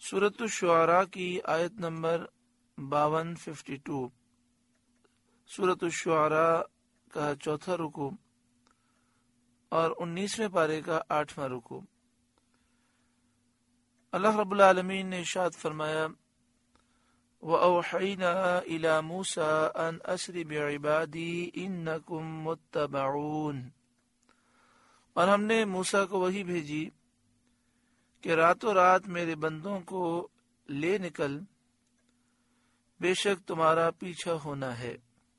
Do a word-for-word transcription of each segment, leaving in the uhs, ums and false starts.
سورۃ الشعراء کی آیت نمبر باون ففٹی ٹو، سورۃ الشعراء کا چوتھا رکوع اور انیسویں پارے کا آٹھواں رکوع۔ اللہ رب العالمین نے ارشاد فرمایا وَأَوْحَيْنَا إِلَى مُوسَىٰ أَنْ أَسْرِ بِعِبَادِي إِنَّكُمْ مُتَّبَعُونَ، اور ہم نے موسیٰ کو وحی بھیجی کہ راتوں رات میرے بندوں کو لے نکل، بے شک تمہارا پیچھا ہونا ہے۔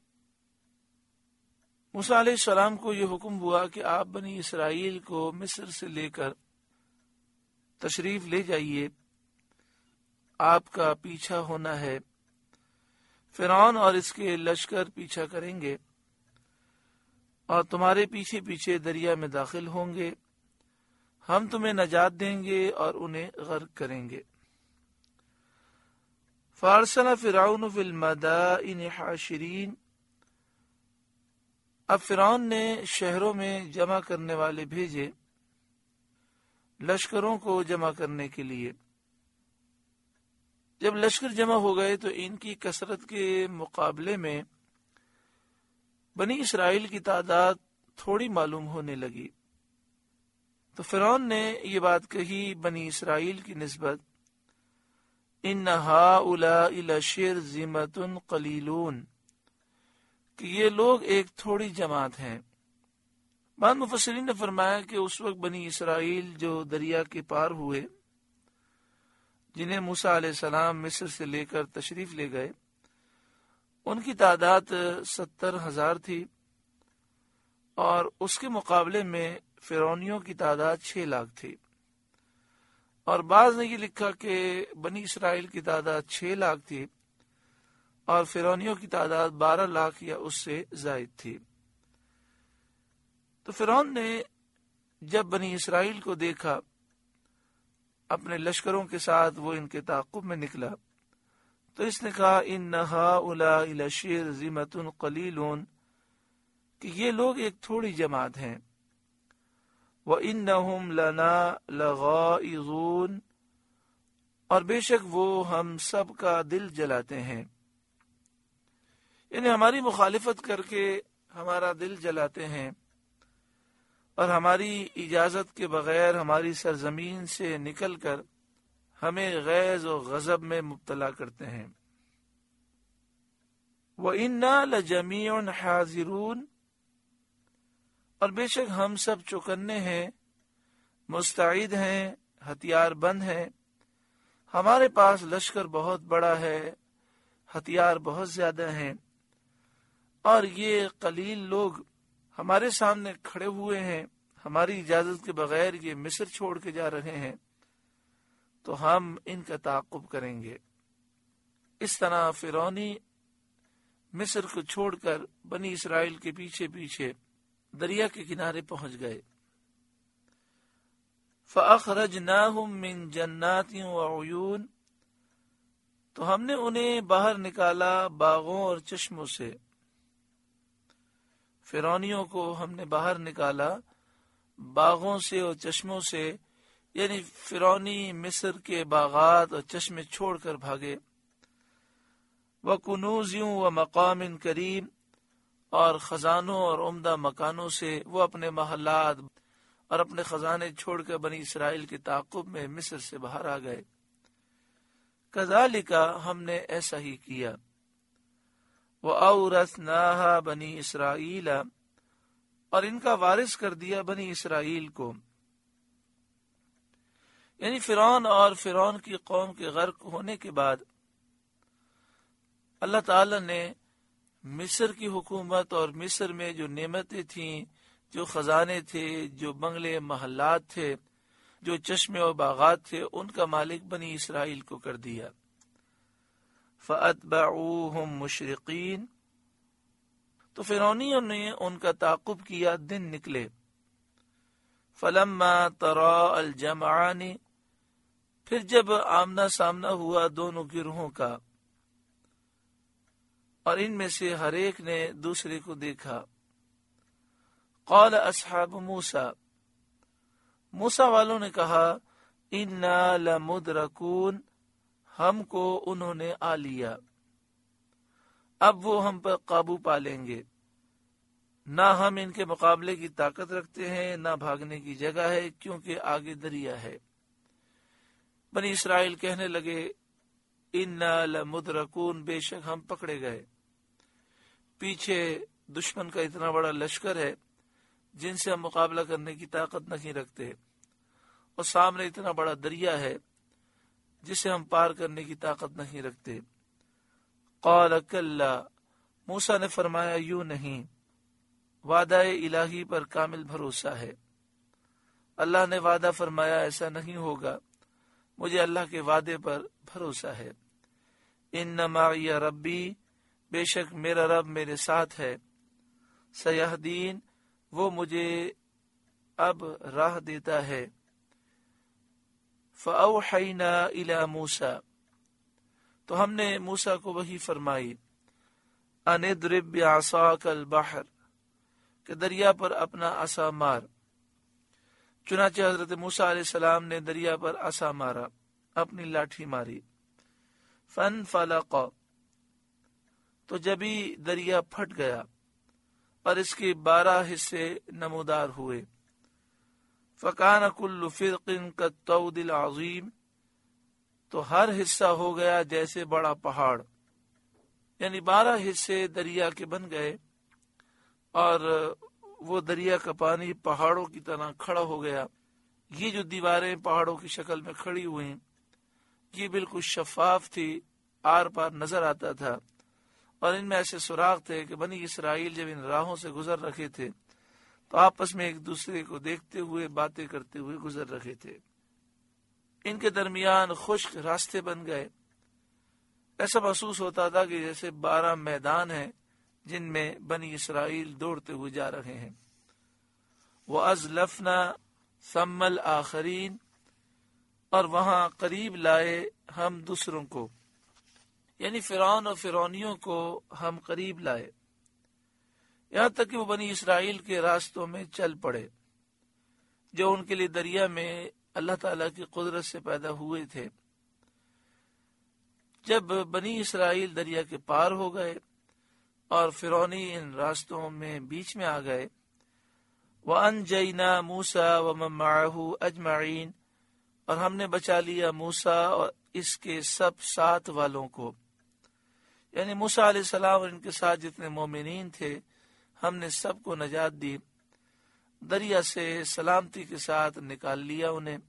موسیٰ علیہ السلام کو یہ حکم ہوا کہ آپ بنی اسرائیل کو مصر سے لے کر تشریف لے جائیے، آپ کا پیچھا ہونا ہے۔ فرعون اور اس کے لشکر پیچھا کریں گے اور تمہارے پیچھے پیچھے دریا میں داخل ہوں گے، ہم تمہیں نجات دیں گے اور انہیں غرق کریں گے۔ فارسل فرعون فی المدائن حاشرین، اب فرعون نے شہروں میں جمع کرنے والے بھیجے، لشکروں کو جمع کرنے کے لیے۔ جب لشکر جمع ہو گئے تو ان کی کثرت کے مقابلے میں بنی اسرائیل کی تعداد تھوڑی معلوم ہونے لگی، تو فرعون نے یہ بات کہی بنی اسرائیل کی نسبت، ان ہؤلاء لشرذمۃ قلیلون، کہ یہ لوگ ایک تھوڑی جماعت ہیں۔ بعض مفسرین نے فرمایا کہ اس وقت بنی اسرائیل جو دریا کے پار ہوئے، جنہیں موسیٰ علیہ السلام مصر سے لے کر تشریف لے گئے، ان کی تعداد ستر ہزار تھی، اور اس کے مقابلے میں فرعونیوں کی تعداد چھ لاکھ تھی۔ اور بعض نے یہ لکھا کہ بنی اسرائیل کی تعداد چھ لاکھ تھی اور فرعونیوں کی تعداد بارہ لاکھ یا اس سے زائد تھی۔ تو فرعون نے جب بنی اسرائیل کو دیکھا اپنے لشکروں کے ساتھ، وہ ان کے تعاقب میں نکلا، تو اس نے کہا ان ہؤلاء لشرذمۃ قلیلون، کہ یہ لوگ ایک تھوڑی جماعت ہیں۔ وَإِنَّهُمْ لَنَا لَغَائِظُونَ، اور بے شک وہ ہم سب کا دل جلاتے ہیں، یعنی ہماری مخالفت کر کے ہمارا دل جلاتے ہیں اور ہماری اجازت کے بغیر ہماری سرزمین سے نکل کر ہمیں غیظ و غضب میں مبتلا کرتے ہیں۔ وَإِنَّا لَجَمِيعٌ حَاذِرُونَ، اور بے شک ہم سب چوکنے ہیں، مستعد ہیں، ہتھیار بند ہیں، ہمارے پاس لشکر بہت بڑا ہے، ہتھیار بہت زیادہ ہیں، اور یہ قلیل لوگ ہمارے سامنے کھڑے ہوئے ہیں، ہماری اجازت کے بغیر یہ مصر چھوڑ کے جا رہے ہیں، تو ہم ان کا تعاقب کریں گے۔ اس طرح فرعونی مصر کو چھوڑ کر بنی اسرائیل کے پیچھے پیچھے دریا کے کنارے پہنچ گئے۔ فَأَخْرَجْنَاهُمْ مِنْ جَنَّاتٍ وَعُيُونٍ، تو ہم نے انہیں باہر نکالا باغوں اور چشموں سے۔ فرعونیوں کو ہم نے باہر نکالا باغوں سے اور چشموں سے، یعنی فرعونی مصر کے باغات اور چشمے چھوڑ کر بھاگے۔ وَكُنُوزٍ وَمَقَامٍ كَرِيمٍ، اور خزانوں اور عمدہ مکانوں سے وہ اپنے محلات اور اپنے خزانے چھوڑ کر بنی اسرائیل کے تعاقب میں مصر سے باہر آ گئے۔ کذالک، ہم نے ایسا ہی کیا۔ وَأَوْرَثْنَاهَا بَنِي إِسْرَائِيلَ، اور ان کا وارث کر دیا بنی اسرائیل کو، یعنی فرعون اور فرعون کی قوم کے غرق ہونے کے بعد اللہ تعالی نے مصر کی حکومت اور مصر میں جو نعمتیں تھیں، جو خزانے تھے، جو بنگلے محلات تھے، جو چشمے اور باغات تھے، ان کا مالک بنی اسرائیل کو کر دیا۔ فَأَتْبَعُوهُمْ مُشْرِقِينَ، تو فرعونیوں نے ان کا تعاقب کیا دن نکلے۔ فَلَمَّا تَرَاءَ الْجَمْعَانِ، پھر جب آمنا سامنا ہوا دونوں گروہوں کا، اور ان میں سے ہر ایک نے دوسرے کو دیکھا، قال اصحاب موسیٰ، موسیٰ والوں نے کہا، انا لمدرکون، ہم کو انہوں نے آ لیا، اب وہ ہم پر قابو پا لیں گے، نہ ہم ان کے مقابلے کی طاقت رکھتے ہیں نہ بھاگنے کی جگہ ہے، کیونکہ آگے دریا ہے۔ بنی اسرائیل کہنے لگے انا لمدرکون، بے شک ہم پکڑے گئے، پیچھے دشمن کا اتنا بڑا لشکر ہے جن سے ہم مقابلہ کرنے کی طاقت نہیں رکھتے، اور سامنے اتنا بڑا دریا ہے جسے ہم پار کرنے کی طاقت نہیں رکھتے۔ قال کلا، موسیٰ نے فرمایا یوں نہیں، وعدہ الہی پر کامل بھروسہ ہے، اللہ نے وعدہ فرمایا ایسا نہیں ہوگا، مجھے اللہ کے وعدے پر بھروسہ ہے۔ ان معی ربی، بے شک میرا رب میرے ساتھ ہے، سیہدین، وہ مجھے اب راہ دیتا ہے۔ فأوحینا الی موسیٰ، تو ہم نے موسیٰ کو وحی فرمائی، ان اضرب بعصاک البحر، کہ دریا پر اپنا عصا مار۔ چنانچہ حضرت موسیٰ علیہ السلام نے دریا پر عصا مارا، اپنی لاٹھی ماری۔ فانفلق، تو جبھی دریا پھٹ گیا اور اس کے بارہ حصے نمودار ہوئے۔ فکان کل فرق کالطود العظیم، تو ہر حصہ ہو گیا جیسے بڑا پہاڑ، یعنی بارہ حصے دریا کے بن گئے اور وہ دریا کا پانی پہاڑوں کی طرح کھڑا ہو گیا۔ یہ جو دیواریں پہاڑوں کی شکل میں کھڑی ہوئیں یہ بالکل شفاف تھی، آر پار نظر آتا تھا، اور ان میں ایسے سوراخ تھے کہ بنی اسرائیل جب ان راہوں سے گزر رہے تھے تو آپس میں ایک دوسرے کو دیکھتے ہوئے باتیں کرتے ہوئے گزر رہے تھے۔ ان کے درمیان خشک راستے بن گئے، ایسا محسوس ہوتا تھا کہ جیسے بارہ میدان ہیں جن میں بنی اسرائیل دوڑتے ہوئے جا رہے ہیں۔ وَأَزْلَفْنَا ثَمَّ الْآخَرِينَ، اور وہاں قریب لائے ہم دوسروں کو، یعنی فرعون اور فرعونیوں کو ہم قریب لائے، یہاں تک کہ وہ بنی اسرائیل کے راستوں میں چل پڑے جو ان کے لیے دریا میں اللہ تعالیٰ کی قدرت سے پیدا ہوئے تھے۔ جب بنی اسرائیل دریا کے پار ہو گئے اور فرعونی ان راستوں میں بیچ میں آ گئے، وَأَنْجَيْنَا مُوسَىٰ وَمَن مَّعَهُ أَجْمَعِينَ، اور ہم نے بچا لیا موسیٰ اور اس کے سب ساتھ والوں کو، یعنی موسیٰ علیہ السلام اور ان کے ساتھ جتنے مومنین تھے ہم نے سب کو نجات دی، دریا سے سلامتی کے ساتھ نکال لیا انہیں۔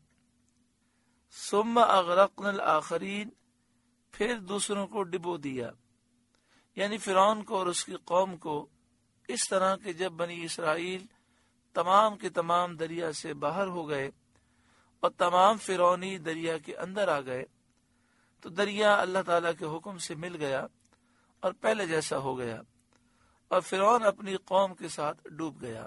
ثم اغرقنا الآخرین، پھر دوسروں کو ڈبو دیا، یعنی فرعون کو اور اس کی قوم کو، اس طرح کہ جب بنی اسرائیل تمام کے تمام دریا سے باہر ہو گئے اور تمام فرعونی دریا کے اندر آ گئے تو دریا اللہ تعالیٰ کے حکم سے مل گیا اور پہلے جیسا ہو گیا، اور فرعون اپنی قوم کے ساتھ ڈوب گیا۔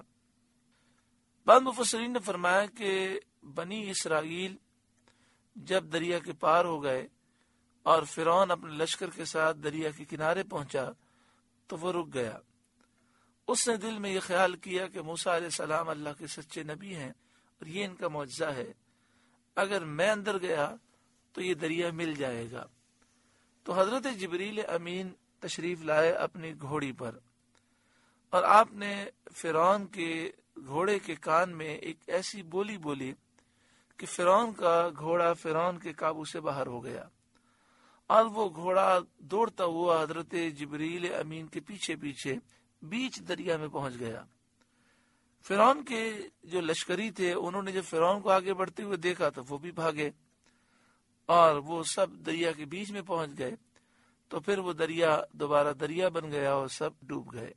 بعض مفسرین نے فرمایا کہ بنی اسرائیل جب دریا کے پار ہو گئے اور فرعون اپنے لشکر کے ساتھ دریا کے کنارے پہنچا تو وہ رک گیا۔ اس نے دل میں یہ خیال کیا کہ موسیٰ علیہ السلام اللہ کے سچے نبی ہیں اور یہ ان کا معجزہ ہے، اگر میں اندر گیا تو یہ دریا مل جائے گا۔ تو حضرت جبریل امین تشریف لائے اپنی گھوڑی پر، اور آپ نے فرعون کے گھوڑے کے کان میں ایک ایسی بولی بولی کہ فرعون کا گھوڑا فرعون کے قابو سے باہر ہو گیا، اور وہ گھوڑا دوڑتا ہوا حضرت جبریل امین کے پیچھے پیچھے بیچ دریا میں پہنچ گیا۔ فرعون کے جو لشکری تھے انہوں نے جب فرعون کو آگے بڑھتے ہوئے دیکھا تو وہ بھی بھاگے، اور وہ سب دریا کے بیچ میں پہنچ گئے، تو پھر وہ دریا دوبارہ دریا بن گیا اور سب ڈوب گئے۔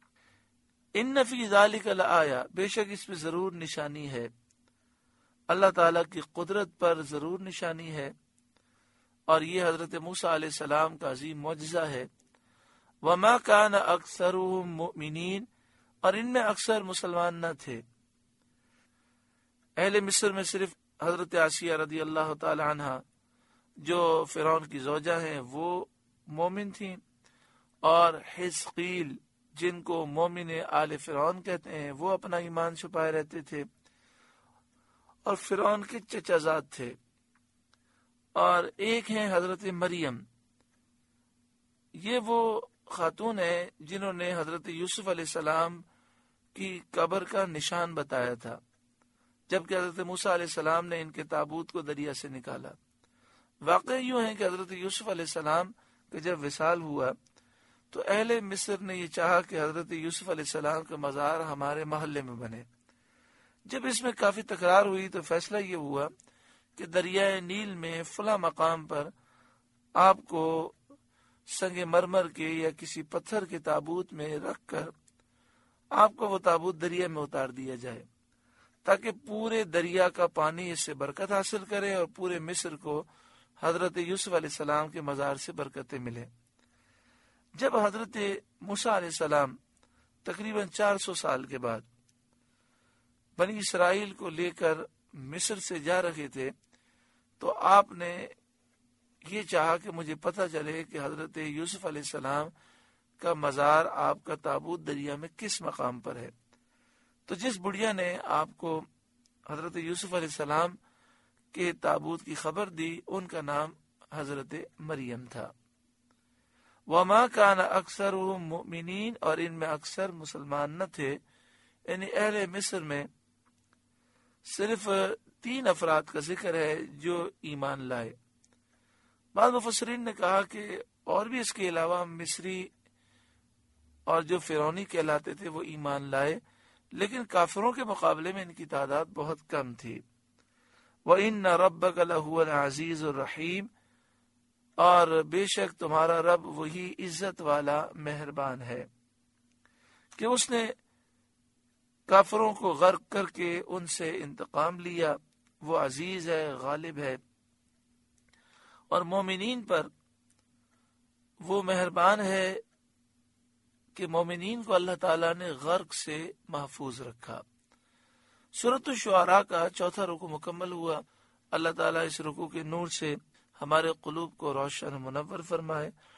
ان فی ذالک لآیہ، بے شک اس میں ضرور نشانی ہے، اللہ تعالیٰ کی قدرت پر ضرور نشانی ہے، اور یہ حضرت موسیٰ علیہ السلام کا عظیم معجزہ ہے۔ وما کان اکثرهم مؤمنین، اور ان میں اکثر مسلمان نہ تھے۔ اہل مصر میں صرف حضرت آسیہ رضی اللہ تعالی عنہ جو فرعون کی زوجہ ہیں وہ مومن تھیں، اور حزقیل جن کو مومن آل فرعون کہتے ہیں وہ اپنا ایمان چھپائے رہتے تھے، اور فرعون کے چچا زاد تھے، اور ایک ہیں حضرت مریم. یہ وہ خاتون ہے جنہوں نے حضرت یوسف علیہ السلام کی قبر کا نشان بتایا تھا جبکہ حضرت موسیٰ علیہ السلام نے ان کے تابوت کو دریا سے نکالا. واقع یوں ہے کہ حضرت یوسف علیہ السلام کا جب وصال ہوا تو اہل مصر نے یہ چاہا کہ حضرت یوسف علیہ السلام کا مزار ہمارے محلے میں بنے. جب اس میں کافی تکرار ہوئی تو فیصلہ یہ ہوا کہ دریائے نیل میں فلاں مقام پر آپ کو سنگ مرمر کے یا کسی پتھر کے تابوت میں رکھ کر آپ کو وہ تابوت دریا میں اتار دیا جائے تاکہ پورے دریا کا پانی اس سے برکت حاصل کرے اور پورے مصر کو حضرت یوسف علیہ السلام کے مزار سے برکتیں ملے. جب حضرت موسیٰ علیہ السلام تقریباً چار سو سال کے بعد بنی اسرائیل کو لے کر مصر سے جا رہے تھے تو آپ نے یہ چاہا کہ مجھے پتہ چلے کہ حضرت یوسف علیہ السلام کا مزار آپ کا تابوت دریا میں کس مقام پر ہے. تو جس بڑھیا نے آپ کو حضرت یوسف علیہ السلام کے تابوت کی خبر دی ان کا نام حضرت مریم تھا. وما کان اکثرهم مؤمنین، اور ان میں اکثر مسلمان نہ تھے. یعنی اہل مصر میں صرف تین افراد کا ذکر ہے جو ایمان لائے. بعض مفسرین نے کہا کہ اور بھی اس کے علاوہ مصری اور جو فرعونی کہلاتے تھے وہ ایمان لائے، لیکن کافروں کے مقابلے میں ان کی تعداد بہت کم تھی. وَإِنَّ رَبَّكَ لَهُوَ الْعَزِيزُ الرَّحِيمُ، اور بے شک تمہارا رب وہی عزت والا مہربان ہے کہ اس نے کافروں کو غرق کر کے ان سے انتقام لیا. وہ عزیز ہے، غالب ہے، اور مومنین پر وہ مہربان ہے کہ مومنین کو اللہ تعالیٰ نے غرق سے محفوظ رکھا. سورۃ الشعراء کا چوتھا رکوع مکمل ہوا. اللہ تعالیٰ اس رکوع کے نور سے ہمارے قلوب کو روشن و منور فرمائے.